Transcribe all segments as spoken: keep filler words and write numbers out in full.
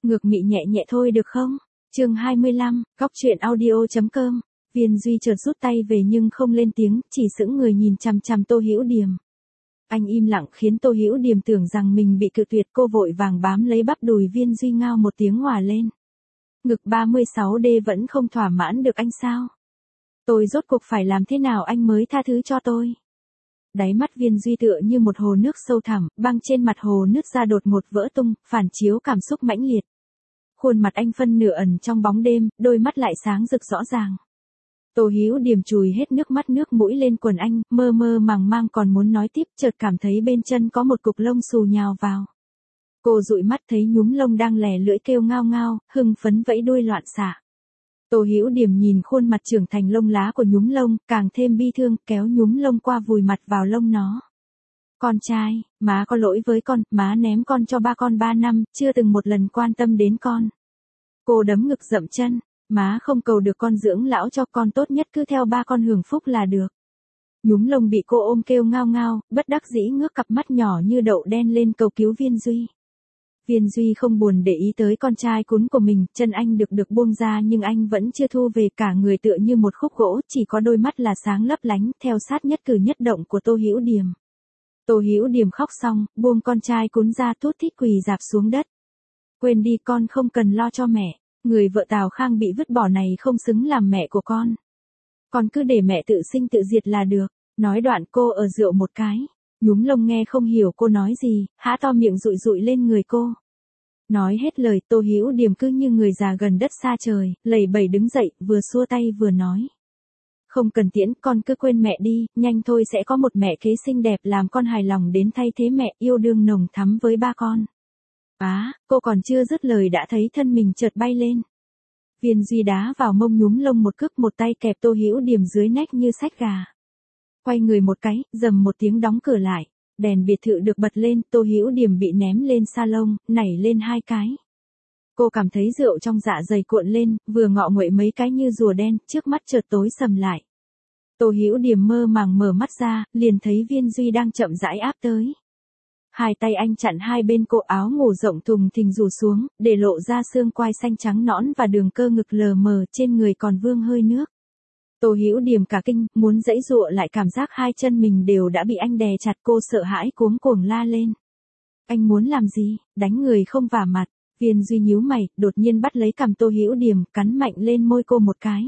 Ngược mị nhẹ nhẹ thôi được không? Chương hai mươi lăm, góc truyện audio chấm com. Viên Duy chợt rút tay về nhưng không lên tiếng, chỉ sững người nhìn chằm chằm Tô Hữu Điềm. Anh im lặng khiến Tô Hữu Điềm tưởng rằng mình bị cự tuyệt, cô vội vàng bám lấy bắp đùi Viên Duy ngao một tiếng òa lên. Ngực ba mươi sáu D vẫn không thỏa mãn được anh sao? Tôi rốt cuộc phải làm thế nào anh mới tha thứ cho tôi? Đáy mắt Viên Duy tựa như một hồ nước sâu thẳm, băng trên mặt hồ nứt ra đột ngột vỡ tung, phản chiếu cảm xúc mãnh liệt. Khuôn mặt anh phân nửa ẩn trong bóng đêm, đôi mắt lại sáng rực rõ ràng. Tô Hữu Điềm chùi hết nước mắt nước mũi lên quần anh, mơ mơ màng màng còn muốn nói tiếp, chợt cảm thấy bên chân có một cục lông xù nhào vào. Cô dụi mắt thấy nhúm lông đang lè lưỡi kêu ngao ngao, hưng phấn vẫy đuôi loạn xạ. Tô Hữu Điềm nhìn khuôn mặt trưởng thành lông lá của nhúm lông, càng thêm bi thương, kéo nhúm lông qua vùi mặt vào lông nó. Con trai, má có lỗi với con, má ném con cho ba con ba năm, chưa từng một lần quan tâm đến con. Cô đấm ngực dậm chân, má không cầu được con dưỡng lão cho con, tốt nhất cứ theo ba con hưởng phúc là được. Nhúm lông bị cô ôm kêu ngao ngao, bất đắc dĩ ngước cặp mắt nhỏ như đậu đen lên cầu cứu Viên Duy. Viên Duy không buồn để ý tới con trai cún của mình, chân anh được được buông ra nhưng anh vẫn chưa thu về, cả người tựa như một khúc gỗ, chỉ có đôi mắt là sáng lấp lánh, theo sát nhất cử nhất động của Tô Hữu Điềm. Tô Hữu Điềm khóc xong, buông con trai cún ra thút thít quỳ rạp xuống đất. Quên đi, con không cần lo cho mẹ, người vợ Tào Khang bị vứt bỏ này không xứng làm mẹ của con. Con cứ để mẹ tự sinh tự diệt là được. Nói đoạn cô ở rượu một cái. Nhúm lông nghe không hiểu cô nói gì, há to miệng dụi dụi lên người cô. Nói hết lời, Tô Hữu Điềm cứ như người già gần đất xa trời, lầy bầy đứng dậy, vừa xua tay vừa nói. Không cần tiễn, con cứ quên mẹ đi, nhanh thôi sẽ có một mẹ kế xinh đẹp làm con hài lòng đến thay thế mẹ, yêu đương nồng thắm với ba con. Á, à, cô còn chưa dứt lời đã thấy thân mình chợt bay lên. Viên Duy đá vào mông nhúm lông một cước, một tay kẹp Tô Hữu Điềm dưới nách như xách gà. Quay người một cái, dầm một tiếng đóng cửa lại. Đèn biệt thự được bật lên, Tô Hữu Điềm bị ném lên salon, nảy lên hai cái. Cô cảm thấy rượu trong dạ dày cuộn lên, vừa ngọ nguậy mấy cái như rùa đen, trước mắt chợt tối sầm lại. Tô Hữu Điềm mơ màng mở mắt ra, liền thấy Viên Duy đang chậm rãi áp tới. Hai tay anh chặn hai bên cổ, áo ngủ rộng thùng thình rủ xuống, để lộ ra xương quai xanh trắng nõn và đường cơ ngực lờ mờ, trên người còn vương hơi nước. Tô Hữu Điềm cả kinh, muốn giãy giụa lại cảm giác hai chân mình đều đã bị anh đè chặt, cô sợ hãi cuống cuồng la lên. Anh muốn làm gì? Đánh người không vả mặt. Viên Duy nhíu mày, đột nhiên bắt lấy cằm Tô Hữu Điềm, cắn mạnh lên môi cô một cái.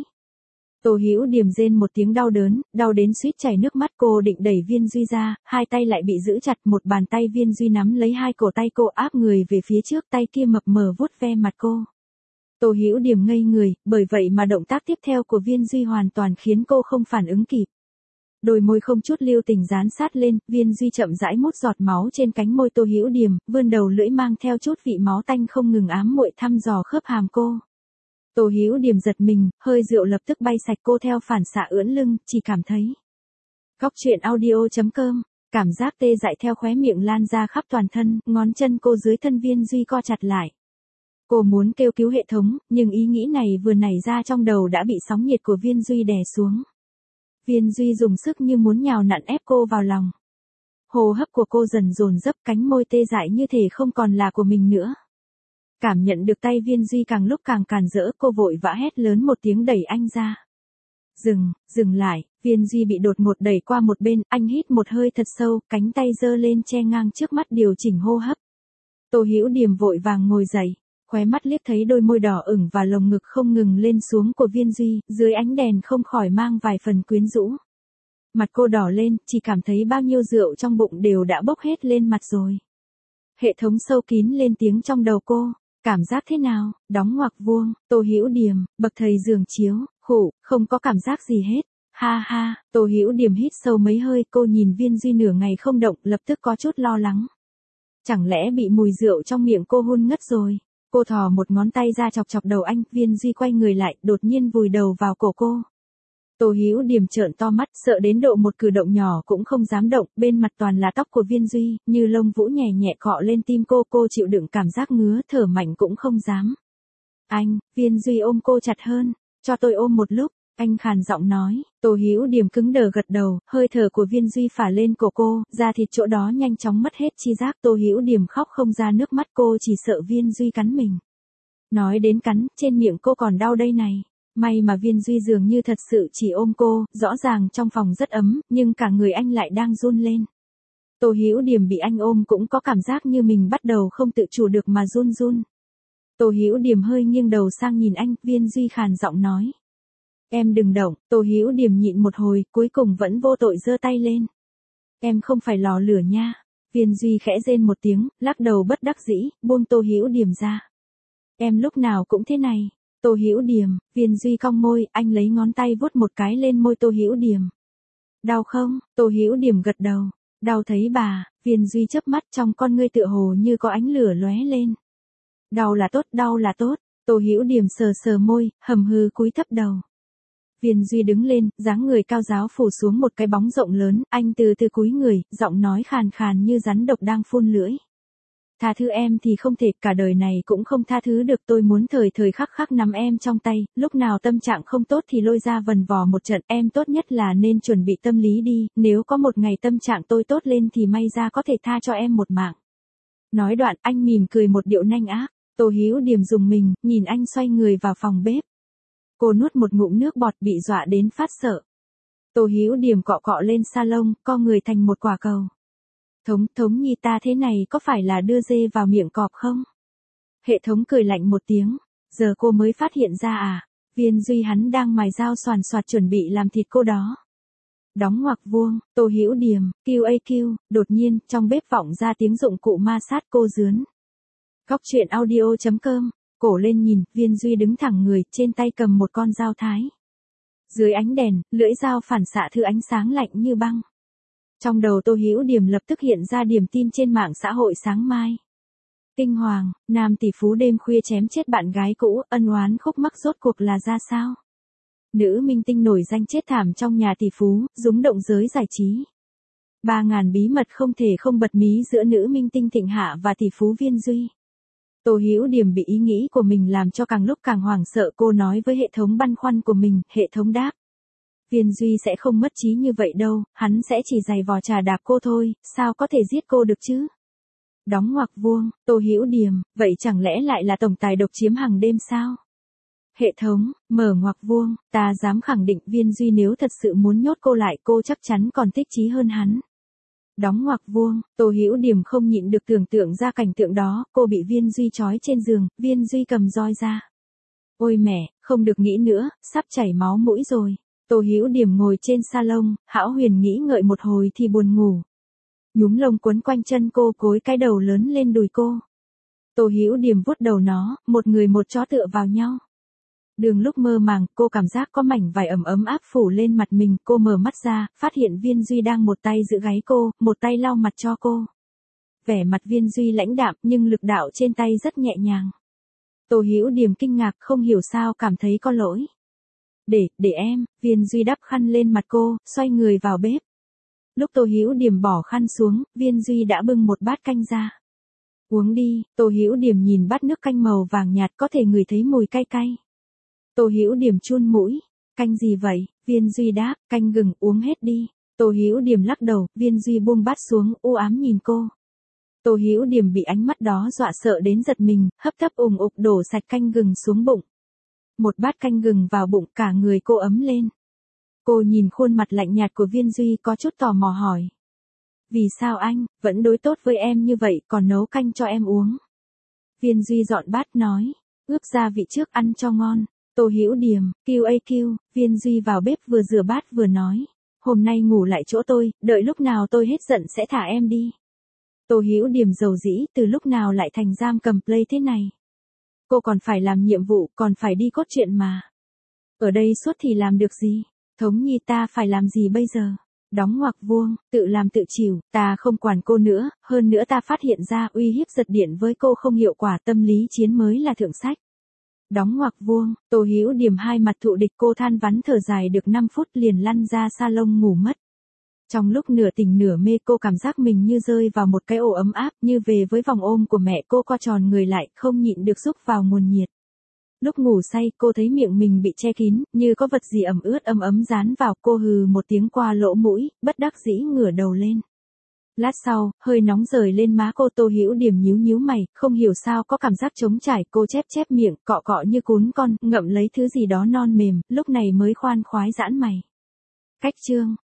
Tô Hữu Điềm rên một tiếng đau đớn, đau đến suýt chảy nước mắt, cô định đẩy Viên Duy ra, hai tay lại bị giữ chặt, một bàn tay Viên Duy nắm lấy hai cổ tay cô áp người về phía trước, tay kia mập mờ vuốt ve mặt cô. Tô Hữu Điềm ngây người, bởi vậy mà động tác tiếp theo của Viên Duy hoàn toàn khiến cô không phản ứng kịp. Đôi môi không chút lưu tình dán sát lên, Viên Duy chậm rãi mút giọt máu trên cánh môi Tô Hữu Điềm, vươn đầu lưỡi mang theo chút vị máu tanh không ngừng ám muội thăm dò khớp hàm cô. Tô Hữu Điềm giật mình, hơi rượu lập tức bay sạch, cô theo phản xạ ưỡn lưng, chỉ cảm thấy. Góc truyện audio chấm com, cảm giác tê dại theo khóe miệng lan ra khắp toàn thân, ngón chân cô dưới thân Viên Duy co chặt lại. Cô muốn kêu cứu hệ thống, nhưng ý nghĩ này vừa nảy ra trong đầu đã bị sóng nhiệt của Viên Duy đè xuống. Viên Duy dùng sức như muốn nhào nặn ép cô vào lòng. Hô hấp của cô dần dồn dập, cánh môi tê dại như thể không còn là của mình nữa. Cảm nhận được tay Viên Duy càng lúc càng càn rỡ, cô vội vã hét lớn một tiếng đẩy anh ra. Dừng, dừng lại, Viên Duy bị đột ngột đẩy qua một bên, anh hít một hơi thật sâu, cánh tay giơ lên che ngang trước mắt điều chỉnh hô hấp. Tô Hữu Điềm vội vàng ngồi dậy. Khóe mắt liếc thấy đôi môi đỏ ửng và lồng ngực không ngừng lên xuống của Viên Duy, dưới ánh đèn không khỏi mang vài phần quyến rũ. Mặt cô đỏ lên, chỉ cảm thấy bao nhiêu rượu trong bụng đều đã bốc hết lên mặt rồi. Hệ thống sâu kín lên tiếng trong đầu cô, cảm giác thế nào, đóng ngoặc vuông, Tô Hữu Điềm, bậc thầy giường chiếu, khủ, không có cảm giác gì hết. Ha ha, Tô Hữu Điềm hít sâu mấy hơi, cô nhìn Viên Duy nửa ngày không động, lập tức có chút lo lắng. Chẳng lẽ bị mùi rượu trong miệng cô hôn ngất rồi? Cô thò một ngón tay ra chọc chọc đầu anh, Viên Duy quay người lại, đột nhiên vùi đầu vào cổ cô. Tô Hữu Điềm trợn to mắt, sợ đến độ một cử động nhỏ cũng không dám động, bên mặt toàn là tóc của Viên Duy, như lông vũ nhẹ nhẹ cọ lên tim cô, cô chịu đựng cảm giác ngứa, thở mạnh cũng không dám. Anh, Viên Duy ôm cô chặt hơn, cho tôi ôm một lúc, anh khàn giọng nói. Tô Hữu Điềm cứng đờ gật đầu, hơi thở của Viên Duy phả lên cổ cô, da thịt chỗ đó nhanh chóng mất hết chi giác. Tô Hữu Điềm khóc không ra nước mắt, cô chỉ sợ Viên Duy cắn mình. Nói đến cắn, trên miệng cô còn đau đây này. May mà Viên Duy dường như thật sự chỉ ôm cô, rõ ràng trong phòng rất ấm, nhưng cả người anh lại đang run lên. Tô Hữu Điểm bị anh ôm cũng có cảm giác như mình bắt đầu không tự chủ được mà run run. Tô Hữu Điểm hơi nghiêng đầu sang nhìn anh, Viên Duy khàn giọng nói. Em đừng động, Tô Hữu Điểm nhịn một hồi, cuối cùng vẫn vô tội giơ tay lên. Em không phải lò lửa nha. Viên Duy khẽ rên một tiếng, lắc đầu bất đắc dĩ, buông Tô Hữu Điểm ra. Em lúc nào cũng thế này. Tô Hữu Điểm, Viên Duy cong môi, anh lấy ngón tay vuốt một cái lên môi Tô Hữu Điểm. Đau không? Tô Hữu Điểm gật đầu. Đau thấy bà. Viên Duy chớp mắt, trong con ngươi tựa hồ như có ánh lửa lóe lên. Đau là tốt, đau là tốt. Tô Hữu Điểm sờ sờ môi, hầm hừ cúi thấp đầu. Viên Duy đứng lên, dáng người cao ráo phủ xuống một cái bóng rộng lớn, anh từ từ cúi người, giọng nói khàn khàn như rắn độc đang phun lưỡi. Tha thứ em thì không thể, cả đời này cũng không tha thứ được, tôi muốn thời thời khắc khắc nắm em trong tay, lúc nào tâm trạng không tốt thì lôi ra vần vò một trận, em tốt nhất là nên chuẩn bị tâm lý đi, nếu có một ngày tâm trạng tôi tốt lên thì may ra có thể tha cho em một mạng. Nói đoạn anh mỉm cười một điệu nanh ác, Tô Hữu Điểm dùng mình, nhìn anh xoay người vào phòng bếp. Cô nuốt một ngụm nước bọt bị dọa đến phát sợ. Tô Hữu Điểm cọ cọ lên salon, co người thành một quả cầu. Thống, thống nhi ta thế này có phải là đưa dê vào miệng cọp không? Hệ thống cười lạnh một tiếng, giờ cô mới phát hiện ra à, Viên Duy hắn đang mài dao xoàn xoạt chuẩn bị làm thịt cô đó. Đóng ngoặc vuông, Tô Hữu Điểm, Q A Q, đột nhiên, trong bếp vọng ra tiếng dụng cụ ma sát cô dướn. Góc truyện audio chấm com, cổ lên nhìn, Viên Duy đứng thẳng người, trên tay cầm một con dao thái. Dưới ánh đèn, lưỡi dao phản xạ thứ ánh sáng lạnh như băng. Trong đầu Tô Hữu Điểm lập tức hiện ra điểm tin trên mạng xã hội sáng mai. Kinh hoàng, nam tỷ phú đêm khuya chém chết bạn gái cũ, ân oán khúc mắc rốt cuộc là ra sao? Nữ minh tinh nổi danh chết thảm trong nhà tỷ phú, rúng động giới giải trí. Ba ngàn bí mật không thể không bật mí giữa nữ minh tinh Thịnh Hạ và tỷ phú Viên Duy. Tô Hữu Điểm bị ý nghĩ của mình làm cho càng lúc càng hoảng sợ, cô nói với hệ thống băn khoăn của mình, hệ thống đáp. Viên Duy sẽ không mất trí như vậy đâu, hắn sẽ chỉ giày vò trà đạp cô thôi, sao có thể giết cô được chứ? Đóng ngoặc vuông, Tô Hữu Điểm, vậy chẳng lẽ lại là tổng tài độc chiếm hàng đêm sao? Hệ thống, mở ngoặc vuông, ta dám khẳng định Viên Duy nếu thật sự muốn nhốt cô lại cô chắc chắn còn thích chí hơn hắn. Đóng ngoặc vuông, Tô Hữu Điểm không nhịn được tưởng tượng ra cảnh tượng đó, cô bị Viên Duy trói trên giường, Viên Duy cầm roi ra. Ôi mẹ, không được nghĩ nữa, sắp chảy máu mũi rồi. Tô Hữu Điểm ngồi trên salon, hão huyền nghĩ ngợi một hồi thì buồn ngủ. Nhúm lông quấn quanh chân cô, cối cái đầu lớn lên đùi cô. Tô Hữu Điểm vuốt đầu nó, một người một chó tựa vào nhau. Đường lúc mơ màng, cô cảm giác có mảnh vải ẩm ấm áp phủ lên mặt mình, cô mở mắt ra, phát hiện Viên Duy đang một tay giữ gáy cô, một tay lau mặt cho cô. Vẻ mặt Viên Duy lãnh đạm, nhưng lực đạo trên tay rất nhẹ nhàng. Tô Hữu Điểm kinh ngạc, không hiểu sao cảm thấy có lỗi. Để, để em, Viên Duy đắp khăn lên mặt cô, xoay người vào bếp. Lúc Tô Hữu Điểm bỏ khăn xuống, Viên Duy đã bưng một bát canh ra. Uống đi, Tô Hữu Điểm nhìn bát nước canh màu vàng nhạt có thể ngửi thấy mùi cay cay. Tô Hữu Điểm chun mũi, canh gì vậy? Viên Duy đáp, canh gừng, uống hết đi. Tô Hữu Điểm lắc đầu, Viên Duy buông bát xuống, u ám nhìn cô. Tô Hữu Điểm bị ánh mắt đó dọa sợ đến giật mình, hấp tấp ùng ục đổ sạch canh gừng xuống bụng. Một bát canh gừng vào bụng, cả người cô ấm lên. Cô nhìn khuôn mặt lạnh nhạt của Viên Duy có chút tò mò hỏi. Vì sao anh, vẫn đối tốt với em như vậy, còn nấu canh cho em uống? Viên Duy dọn bát nói, ướp gia vị trước ăn cho ngon. Tô Hữu Điểm, Q A Q, Viên Duy vào bếp vừa rửa bát vừa nói. Hôm nay ngủ lại chỗ tôi, đợi lúc nào tôi hết giận sẽ thả em đi. Tô Hữu Điểm dầu dĩ, từ lúc nào lại thành giam cầm play thế này? Cô còn phải làm nhiệm vụ, còn phải đi cốt truyện mà. Ở đây suốt thì làm được gì? Thống nhi ta phải làm gì bây giờ? Đóng ngoặc vuông, tự làm tự chịu, ta không quản cô nữa, hơn nữa ta phát hiện ra uy hiếp giật điện với cô không hiệu quả, tâm lý chiến mới là thượng sách. Đóng ngoặc vuông, Tô Hữu Điểm hai mặt thụ địch, cô than vắn thở dài được năm phút liền lăn ra salon ngủ mất. Trong lúc nửa tỉnh nửa mê cô cảm giác mình như rơi vào một cái ổ ấm áp, như về với vòng ôm của mẹ, cô co tròn người lại, không nhịn được rúc vào nguồn nhiệt. Lúc ngủ say, cô thấy miệng mình bị che kín, như có vật gì ẩm ướt ấm ấm dán vào, cô hừ một tiếng qua lỗ mũi, bất đắc dĩ ngửa đầu lên. Lát sau, hơi nóng rời lên má cô. Tô Hữu Điểm nhíu nhíu mày, không hiểu sao có cảm giác trống trải. Cô chép chép miệng, cọ cọ như cún con, ngậm lấy thứ gì đó non mềm, lúc này mới khoan khoái giãn mày. Cách chương